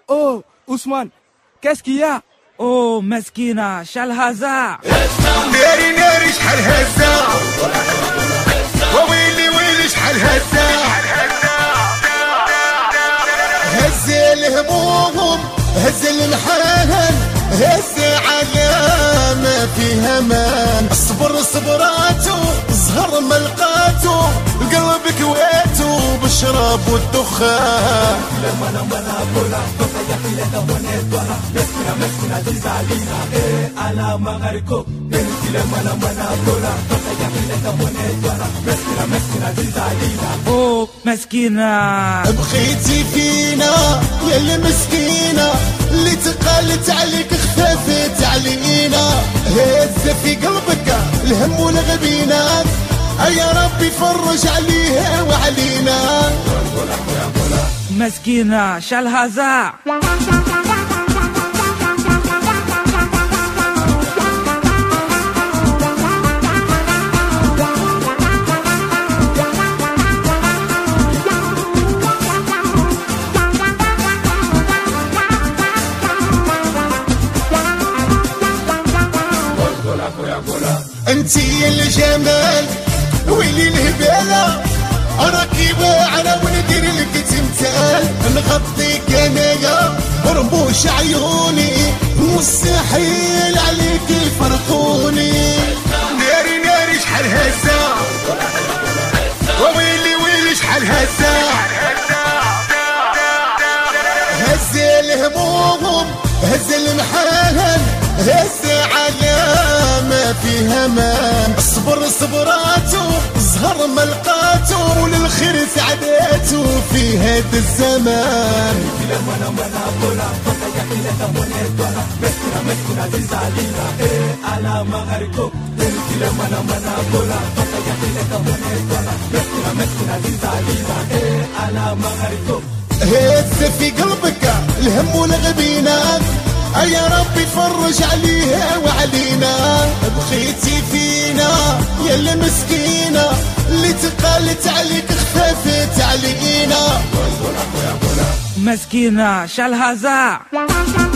Oh, Ousmane, qu'est-ce qu'il y a? Oh, مسكينة شحال هزا ناري ناري شحال هزا وويلي ويلي شحال هزا هز الهموم هز المحاهن هز على ما فيها مان اصبر صبراتو زهر ما لقاتو القلب كويتو بالشراب والدخان Oh, مسكينة بخيتي فينا يا المسكينة اللي تقالت عليك خفافت علينا هز في قلبك الهم والغبينات يا ربي فرج عليها وعلينا مسكينة شحال هزا انتي الجمال ويلي الهبالة راكي واعرة وندير لك تمثال نغطيك انايا ورموش عيوني مستحيل عليك يفرقوني ناري ناري شحال هزا وويلي ويلي شحال هزا هز الهموم هز المحاهن هز على ما فيها مان اصبر صبراتو زهر ما لقاتو وللخير سعداتو في هذا الزمان هز في قلبك الهم والغبينات يا ربي فرج عليها وعلينا بخيتي فينا يا المسكينة اللي تقالت عليك خفافت علينا مسكينة شحال هزا